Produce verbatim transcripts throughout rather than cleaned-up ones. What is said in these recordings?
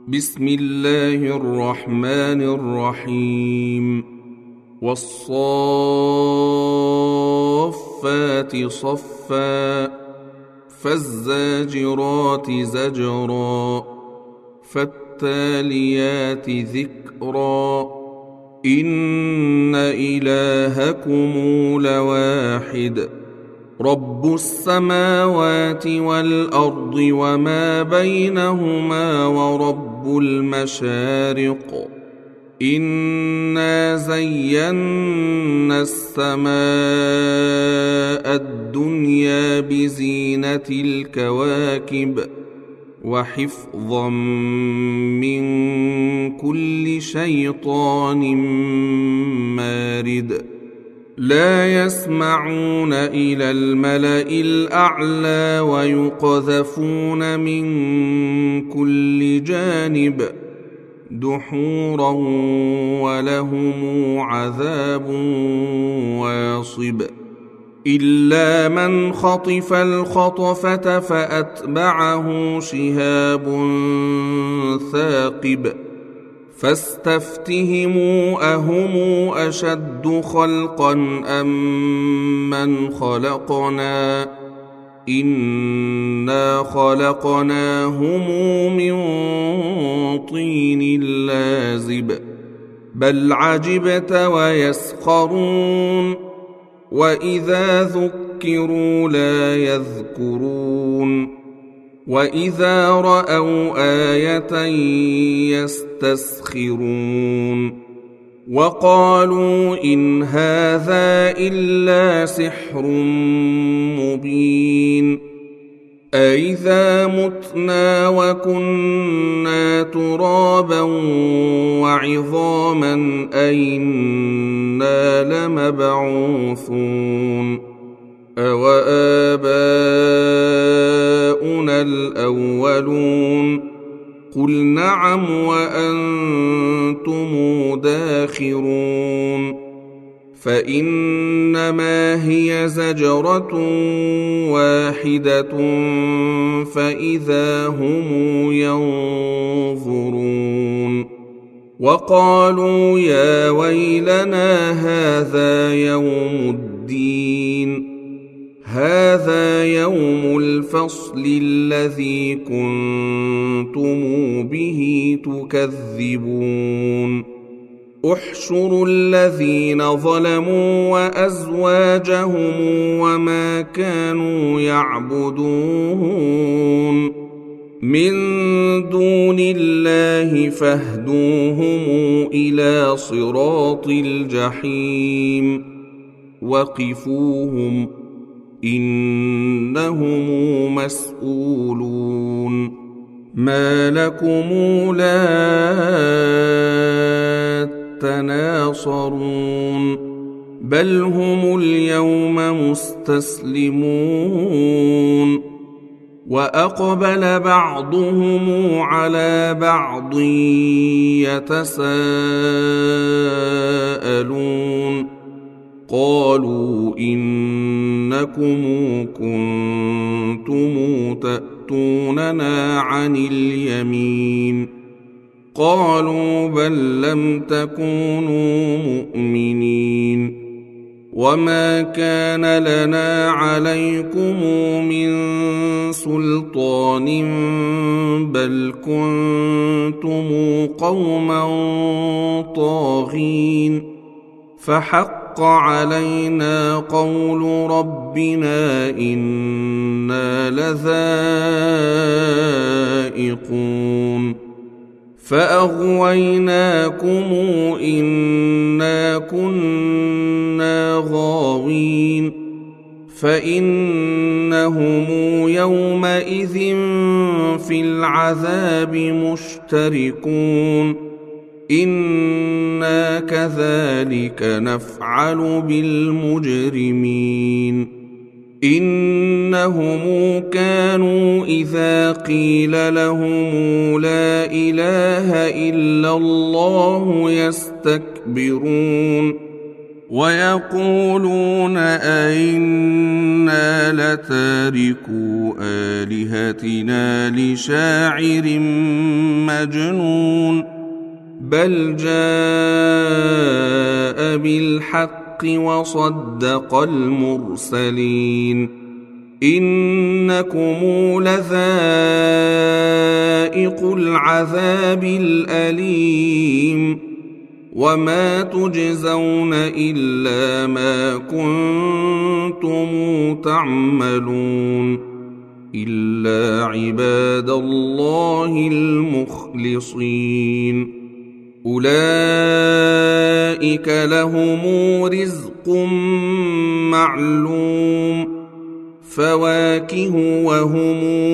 بسم الله الرحمن الرحيم والصافات صفا فالزاجرات زجرا فالتاليات ذكرا إن إلهكم لواحد رب السماوات والأرض وما بينهما ورب المشارق إنا زينا السماء الدنيا بزينة الكواكب وحفظا من كل شيطان مارد لا يسمعون إلى الملأ الأعلى ويقذفون من كل جانب دحورا ولهم عذاب واصب إلا من خطف الخطفة فأتبعه شهاب ثاقب فاستفتهموا أهم أشد خلقا أم من خلقنا إنا خلقناهم من طين لازب بل عجبت ويسخرون وإذا ذكروا لا يذكرون وإذا رأوا آية يستسخرون وقالوا إن هذا إلا سحر مبين أإذا متنا وكنا ترابا وعظاما أإنا لمبعوثون أوآباؤنا الأولون قل نعم وأنتم داخرون فإنما هي زجرة واحدة فإذا هم ينظرون وقالوا يا ويلنا هذا يوم الدين هذا يوم الفصل الذي كنتم به تكذبون احشروا الذين ظلموا وأزواجهم وما كانوا يعبدون من دون الله فاهدوهم إلى صراط الجحيم وقفوهم إنهم مسؤولون ما لكم لا تناصرون بل هم اليوم مستسلمون وأقبل بعضهم على بعض يتساءلون قالوا إنكم كنتم تأتوننا عن اليمين قالوا بل لم تكونوا مؤمنين وما كان لنا عليكم من سلطان بل كنتم قوما طاغين فحق علينا قول ربنا إنا لذائقون فأغويناكم إنا كنا غاوين فإنهم يومئذ في العذاب مشتركون إنا كذلك نفعل بالمجرمين إنهم كانوا إذا قيل لهم لا إله إلا الله يستكبرون ويقولون أئنا لتاركو آلهتنا لشاعر مجنون بل جاء بالحق وصدق المرسلين إنكم لذائق العذاب الأليم وما تجزون إلا ما كنتم تعملون إلا عباد الله المخلصين أولئك لهم رزق معلوم فواكه وهم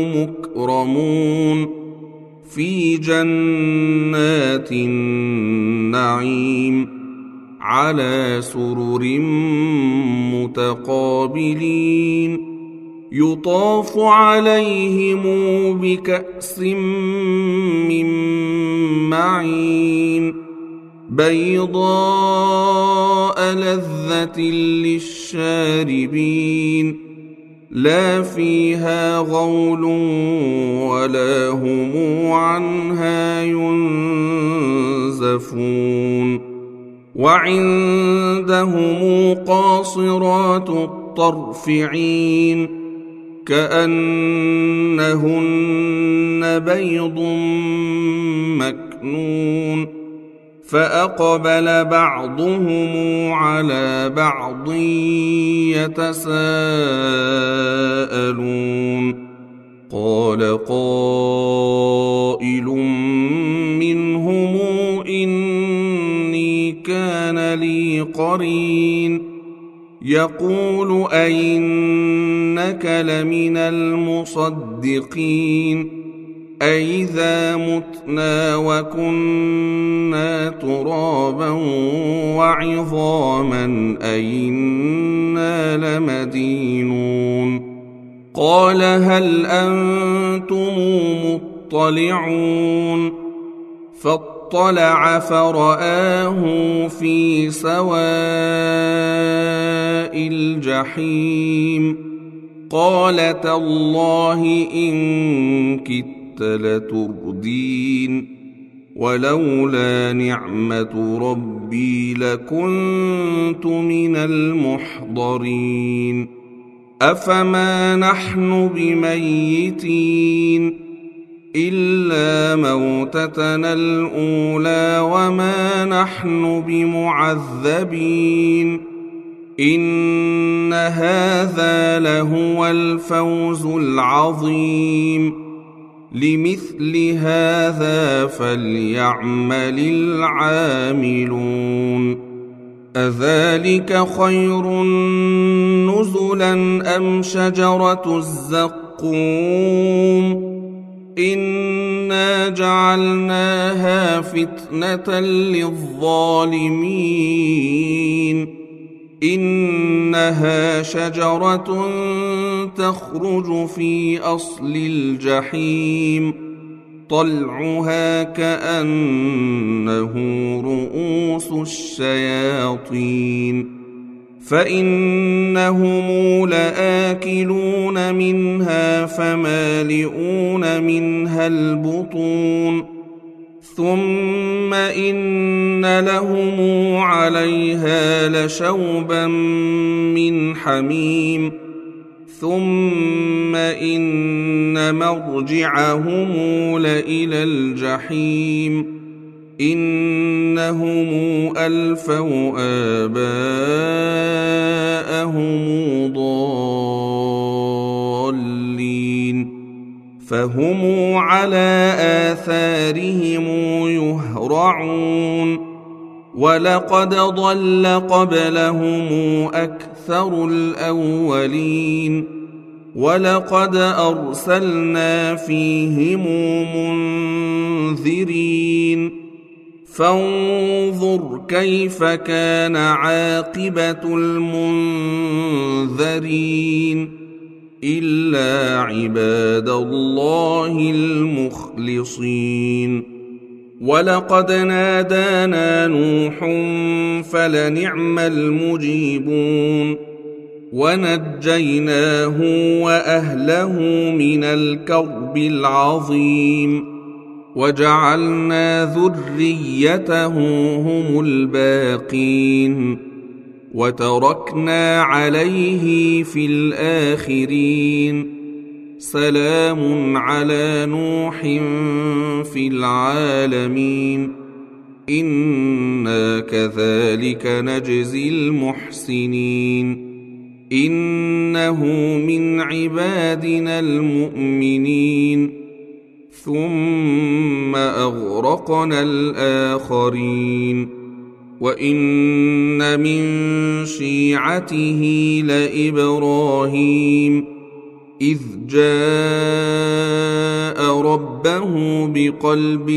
مكرمون في جنات النعيم على سرر متقابلين يطاف عليهم بكأس من معين بيضاء لذة للشاربين لا فيها غول ولا هم عنها ينزفون وعندهم قاصرات الطرف عين كأنهن بيض مكنون فأقبل بعضهم على بعض يتساءلون قال قائل منهم إني كان لي قرين يقول أئنك لمن المصدقين أئذا متنا وكنا ترابا وعظاما أئنا لمدينون قال هل أنتم مطلعون فاطلع فرآه في سواء الجحيم قال تالله إن كدت لتردين ولولا نعمة ربي لكنت من المحضرين أفما نحن بميتين إلا موتتنا الأولى وما نحن بمعذبين إن هذا لهو الفوز العظيم لمثل هذا فليعمل العاملون أذلك خير نزلا أم شجرة الزقوم إنا جعلناها فتنة للظالمين إنها شجرة تخرج في أصل الجحيم طلعها كأنه رؤوس الشياطين فإنهم لآكلون منها فمالئون منها البطون ثم إن لهم عليها لشوبا من حميم ثم إن مرجعهم لإلى الجحيم إنهم ألفوا آباءهم ضالين فهم على آثارهم يهرعون ولقد ضل قبلهم أكثر الأولين ولقد أرسلنا فيهم منذرين فانظر كيف كان عاقبة المنذرين إلا عباد الله المخلصين ولقد نادانا نوح فلنعم المجيبون ونجيناه وأهله من الكرب العظيم وجعلنا ذريته هم الباقين وتركنا عليه في الآخرين سلام على نوح في العالمين إنا كذلك نجزي المحسنين إنه من عبادنا المؤمنين ثم أغرقنا الآخرين وإن من شيعته لإبراهيم إذ جاء ربه بقلب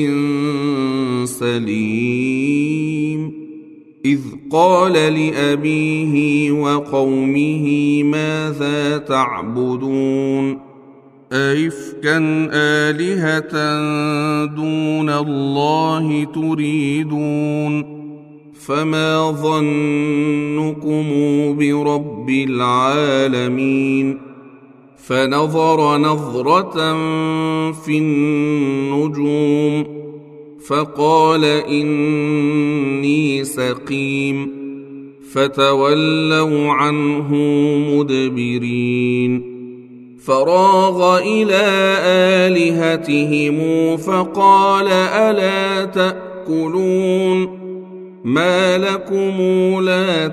سليم إذ قال لأبيه وقومه ماذا تعبدون أئفكا آلهة دون الله تريدون فما ظنكم برب العالمين فنظر نظرة في النجوم فقال إني سقيم فتولوا عنه مدبرين فراغ إلى آلهتهم فقال ألا تأكلون ما لكم لا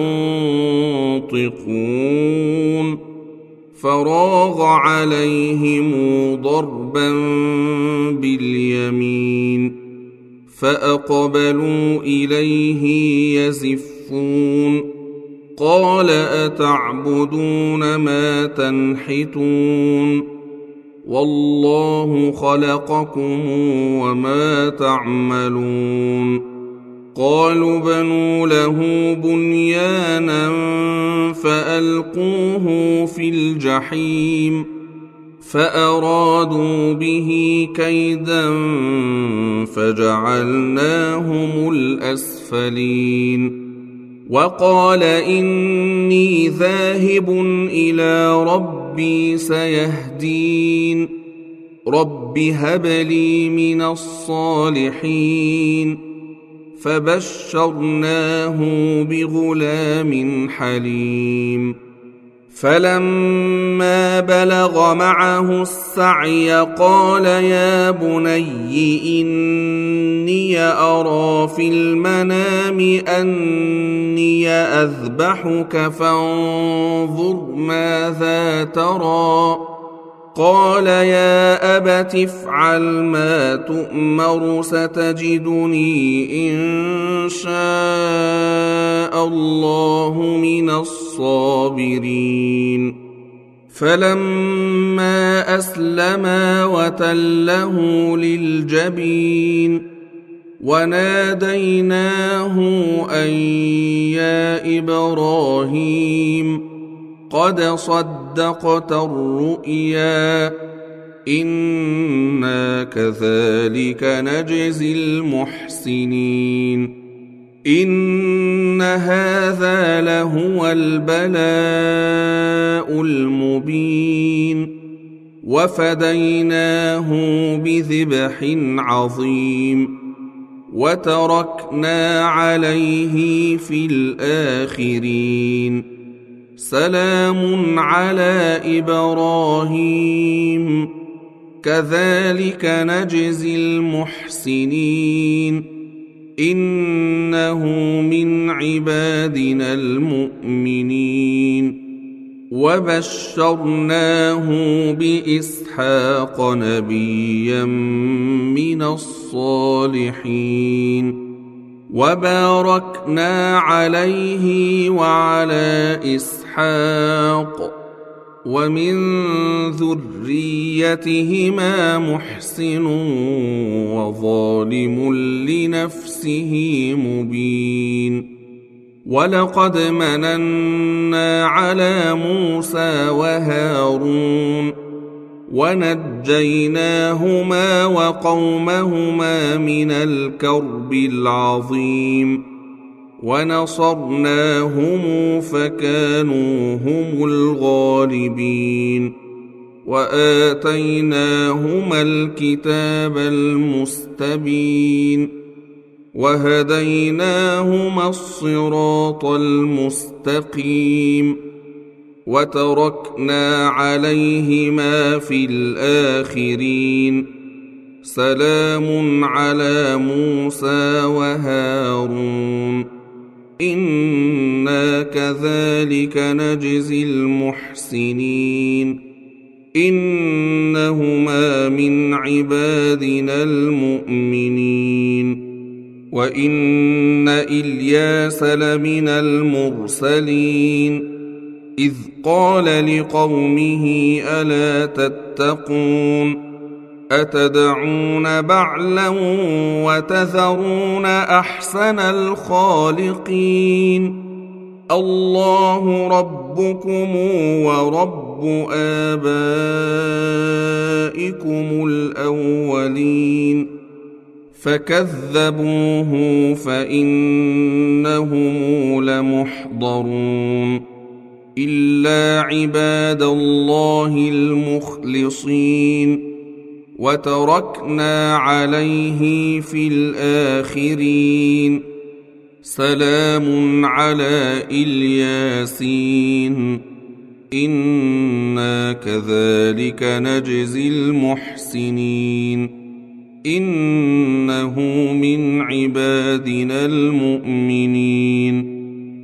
تنطقون فراغ عليهم ضربا باليمين فأقبلوا إليه يزفون قال أتعبدون ما تنحتون والله خلقكم وما تعملون قالوا بنوا له بنيانا فألقوه في الجحيم فأرادوا به كيدا فجعلناهم الأسفلين وقال إني ذاهب إلى ربي سيهدين رب هب لي من الصالحين فبشرناه بغلام حليم فلما بلغ معه السعي قال يا بني إني أرى في المنام أني أذبحك فانظر ماذا ترى قال يا أبت افعل ما تؤمر ستجدني إن شاء الله من الصابرين فلما أسلما وتله للجبين وناديناه أن يا إبراهيم قد صدقت الرؤيا إنا كذلك نجزي المحسنين إن هذا لهو البلاء المبين وفديناه بذبح عظيم وتركنا عليه في الآخرين سلام على إبراهيم كذلك نجزي المحسنين إنه من عبادنا المؤمنين وبشرناه بإسحاق نبيا من الصالحين وباركنا عليه وعلى إسحاق ومن ذريتهما محسن وظالم لنفسه مبين ولقد مننا على موسى وهارون ونجيناهما وقومهما من الكرب العظيم ونصرناهم فكانوا هم الغالبين وآتيناهما الكتاب المستبين وهديناهما الصراط المستقيم وتركنا عليهما في الآخرين سلام على موسى وهارون إنا كذلك نجزي المحسنين إنهما من عبادنا المؤمنين وإن إلياس لمن المرسلين إذ قال لقومه ألا تتقون أتدعون بعلا وتذرون أحسن الخالقين الله ربكم ورب آبائكم الأولين فكذبوه فإنهم لمحضرون إلا عباد الله المخلصين وتركنا عليه في الآخرين سلام على الياسين إنا كذلك نجزي المحسنين إنه من عبادنا المؤمنين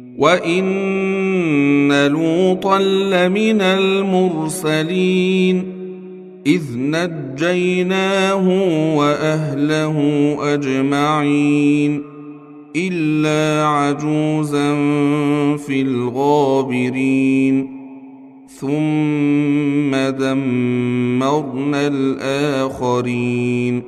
وإن لوطا لمن المرسلين إذ نجيناه وأهله أجمعين إلا عجوزا في الغابرين ثم دمرنا الآخرين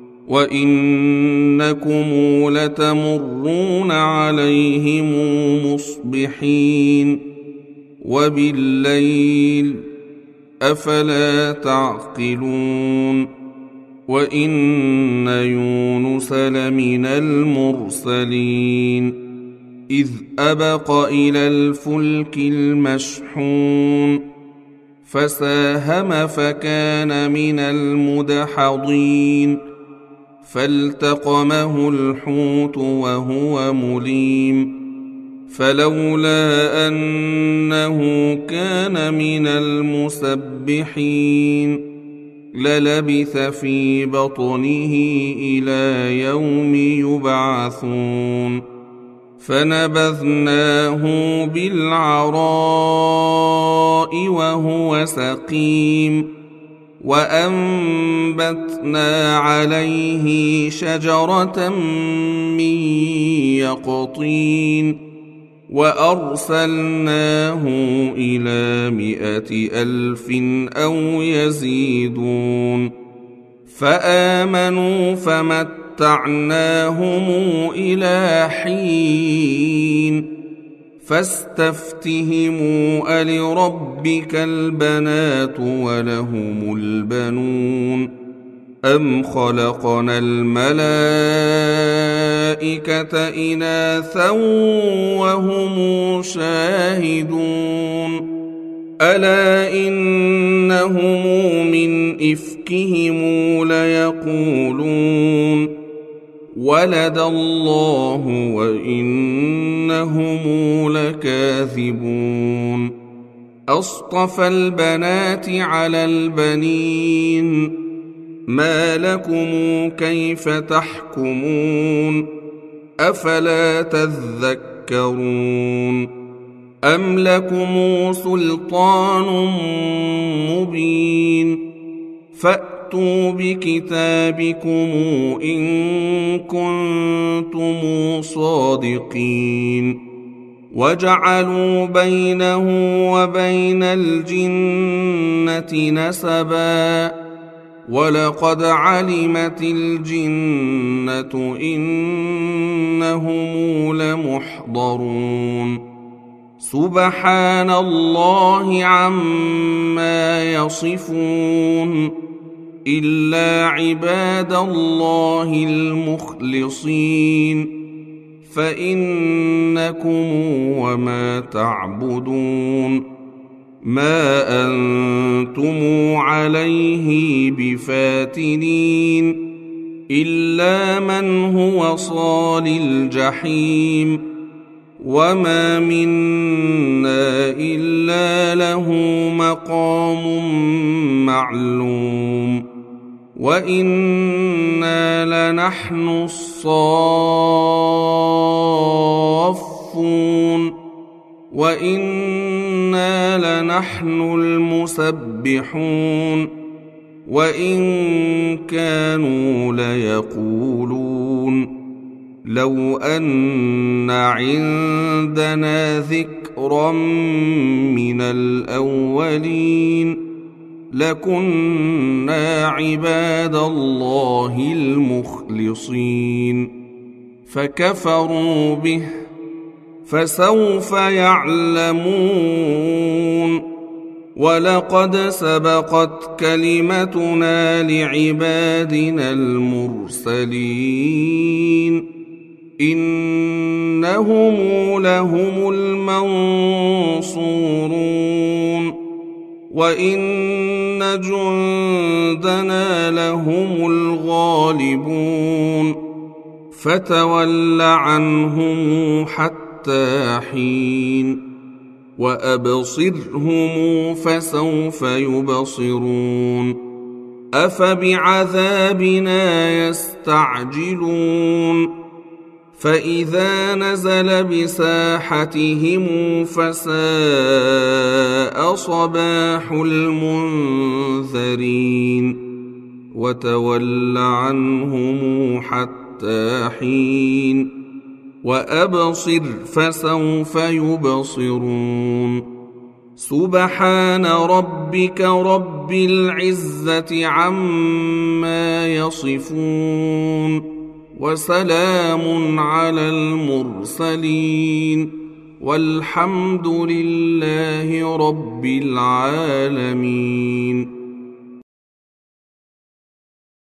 وإنكم لتمرون عليهم مصبحين وبالليل أفلا تعقلون وإن يونس لمن المرسلين إذ أبق إلى الفلك المشحون فساهم فكان من المدحضين فالتقمه الحوت وهو مليم فلولا أنه كان من المسبحين للبث في بطنه إلى يوم يبعثون فنبذناه بالعراء وهو سقيم وأنبتنا عليه شجرة من يقطين وأرسلناه إلى مائة ألف أو يزيدون فآمنوا فمتعناهم إلى حين فاستفتهموا ألربك البنات ولهم البنون أم خلقنا الملائكة إناثا وهم شاهدون ألا إنهم من إفكهم ليقولون ولد الله وإنهم لكاذبون أصطفى البنات على البنين ما لكم كيف تحكمون أفلا تذكرون أم لكم سلطان مبين فأتوا بكتابكم إن كنتم صادقين وجعلوا بينه وبين الجنة نسبا ولقد علمت الجنة إنهم لمحضرون سبحان الله عما يصفون إلا عباد الله المخلصين فإنكم وما تعبدون ما أنتم عليه بفاتنين إلا من هو صال الجحيم وما منا إلا له مقام معلوم وإنا لنحن الصافون وإنا لنحن المسبحون وإن كانوا ليقولون لو أن عندنا ذكرا من الأولين لكنا عباد الله المخلصين فكفروا به فسوف يعلمون ولقد سبقت كلمتنا لعبادنا المرسلين إنهم لهم المنصورون وإن جندنا لهم الغالبون فتول عنهم حتى حين وأبصرهم فسوف يبصرون أفبعذابنا يستعجلون فإذا نزل بساحتهم فساء صباح المنذرين وتول عنهم حتى حين وأبصر فسوف يبصرون سبحان ربك رب العزة عما يصفون وسلام على المرسلين والحمد لله رب العالمين.